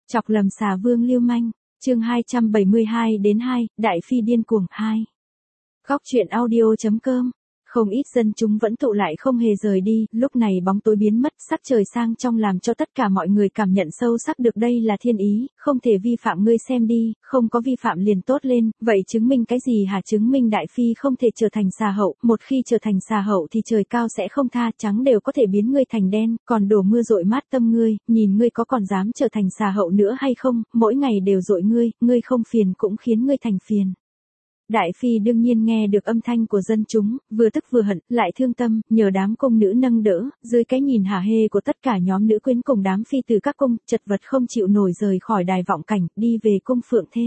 Chọc lầm xà vương lưu manh, chương 272-2, Đại Phi điên cuồng 2. Góc truyện audio.com. Không ít dân chúng vẫn tụ lại không hề rời đi, lúc này bóng tối biến mất, sắc trời sang trong làm cho tất cả mọi người cảm nhận sâu sắc được đây là thiên ý, không thể vi phạm, ngươi xem đi, không có vi phạm liền tốt lên, vậy chứng minh cái gì hả? Chứng minh Đại Phi không thể trở thành xà hậu, một khi trở thành xà hậu thì trời cao sẽ không tha, trắng đều có thể biến ngươi thành đen, còn đổ mưa dội mát tâm ngươi, nhìn ngươi có còn dám trở thành xà hậu nữa hay không, mỗi ngày đều dội ngươi không phiền cũng khiến ngươi thành phiền. Đại Phi đương nhiên nghe được âm thanh của dân chúng, vừa tức vừa hận, lại thương tâm, nhờ đám cung nữ nâng đỡ, dưới cái nhìn hả hê của tất cả nhóm nữ quyến cùng đám phi từ các cung, chật vật không chịu nổi rời khỏi đài vọng cảnh, đi về cung Phượng Thê.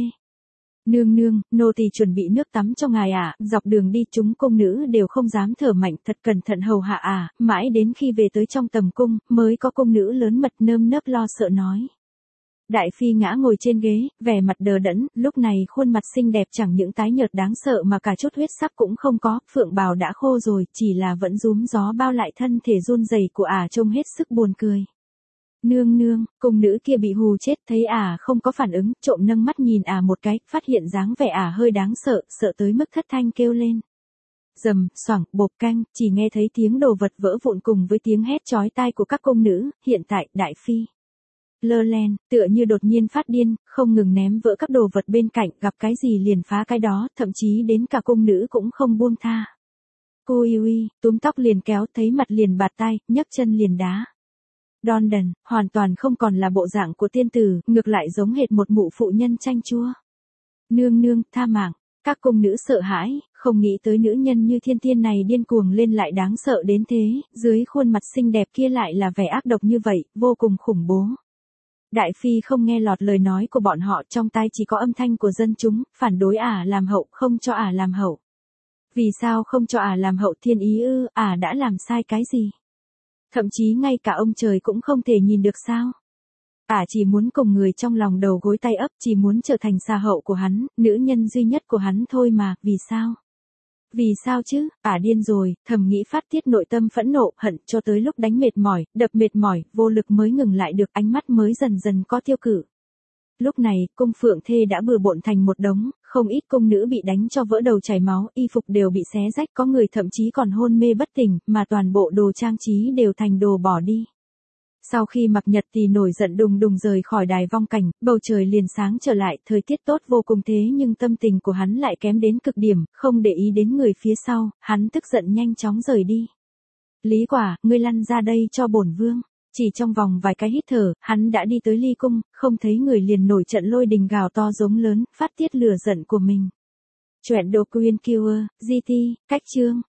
Nương nương, nô tỳ chuẩn bị nước tắm cho ngài ạ, dọc đường đi chúng cung nữ đều không dám thở mạnh, thật cẩn thận hầu hạ mãi đến khi về tới trong tầm cung, mới có cung nữ lớn mật nơm nớp lo sợ nói. Đại Phi ngã ngồi trên ghế, vẻ mặt đờ đẫn, lúc này khuôn mặt xinh đẹp chẳng những tái nhợt đáng sợ mà cả chút huyết sắc cũng không có, phượng bào đã khô rồi, chỉ là vẫn rúm gió bao lại thân thể run rẩy của trông hết sức buồn cười. Nương nương, cung nữ kia bị hù chết, thấy không có phản ứng, trộm nâng mắt nhìn một cái, phát hiện dáng vẻ hơi đáng sợ, sợ tới mức thất thanh kêu lên. Rầm, xoảng, bộp canh, chỉ nghe thấy tiếng đồ vật vỡ vụn cùng với tiếng hét chói tai của các cung nữ, hiện tại, Đại Phi lơ len, tựa như đột nhiên phát điên, không ngừng ném vỡ các đồ vật bên cạnh, gặp cái gì liền phá cái đó, thậm chí đến cả cung nữ cũng không buông tha. Cô yêu túm tóc liền kéo, thấy mặt liền bạt tai, nhấc chân liền đá. Đon đần, hoàn toàn không còn là bộ dạng của tiên tử, ngược lại giống hệt một mụ phụ nhân chanh chua. Nương nương, tha mạng. Các cung nữ sợ hãi, không nghĩ tới nữ nhân như thiên tiên này điên cuồng lên lại đáng sợ đến thế, dưới khuôn mặt xinh đẹp kia lại là vẻ ác độc như vậy, vô cùng khủng bố. Đại Phi không nghe lọt lời nói của bọn họ, trong tai chỉ có âm thanh của dân chúng, phản đối làm hậu, không cho làm hậu. Vì sao không cho làm hậu? Thiên ý ư? Đã làm sai cái gì? Thậm chí ngay cả ông trời cũng không thể nhìn được sao? Chỉ muốn cùng người trong lòng đầu gối tay ấp, chỉ muốn trở thành xà hậu của hắn, nữ nhân duy nhất của hắn thôi mà, vì sao? Vì sao chứ? Điên rồi, thầm nghĩ phát tiết nội tâm phẫn nộ, hận cho tới lúc đánh mệt mỏi, đập mệt mỏi, vô lực mới ngừng lại được, ánh mắt mới dần dần có tiêu cự. Lúc này, cung Phượng Thê đã bừa bộn thành một đống, không ít cung nữ bị đánh cho vỡ đầu chảy máu, y phục đều bị xé rách, có người thậm chí còn hôn mê bất tỉnh, mà toàn bộ đồ trang trí đều thành đồ bỏ đi. Sau khi Mạc Nhật thì nổi giận đùng đùng rời khỏi đài vong cảnh, bầu trời liền sáng trở lại, thời tiết tốt vô cùng thế nhưng tâm tình của hắn lại kém đến cực điểm, không để ý đến người phía sau, hắn tức giận nhanh chóng rời đi. Lý Quả, ngươi lăn ra đây cho bổn vương. Chỉ trong vòng vài cái hít thở, hắn đã đi tới ly cung, không thấy người liền nổi trận lôi đình gào to giống lớn, phát tiết lửa giận của mình. Truyện Độc Quyên Killer, GT, cách chương.